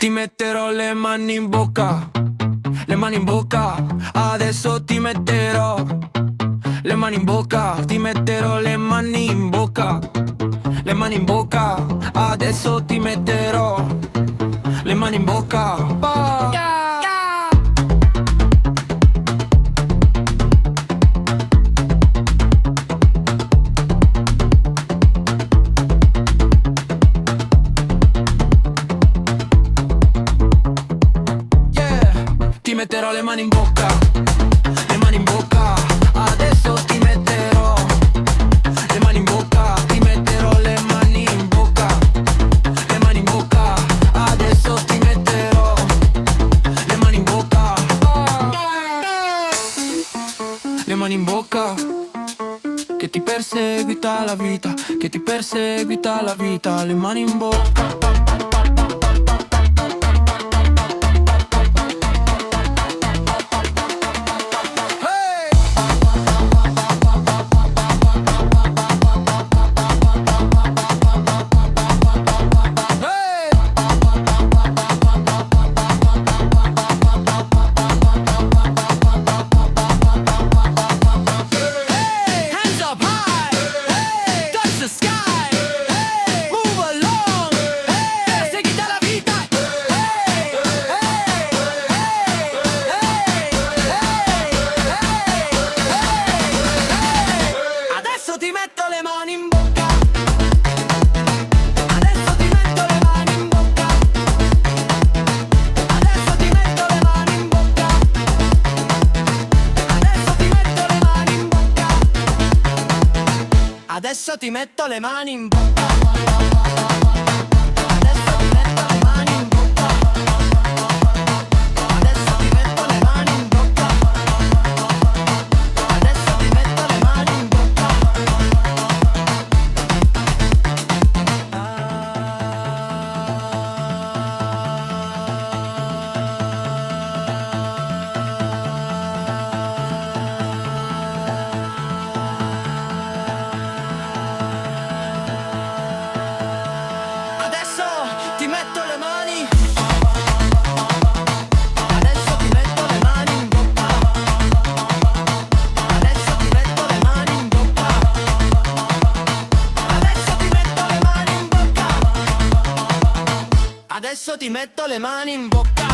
Ti metterò le mani in bocca, le mani in bocca. Adesso ti metterò le mani in bocca. Ti metterò le mani in bocca, le mani in bocca. Adesso ti metterò le mani in bocca. Ti metterò le mani in bocca, le mani in bocca. Adesso ti metterò le mani in bocca. Ti metterò le mani in bocca, le mani in bocca. Adesso ti metterò le mani in bocca, le mani in bocca. Che ti perseguita la vita, che ti perseguita la vita. Le mani in bocca. Adesso ti metto le mani in bocca. Adesso ti metto le mani in bocca. Adesso ti metto le mani in bocca. Adesso ti metto le mani in bocca. Ti metto le mani. Adesso ti metto le mani in bocca. Adesso ti metto le mani in bocca. Adesso ti metto le mani in bocca. Adesso ti metto le mani in bocca.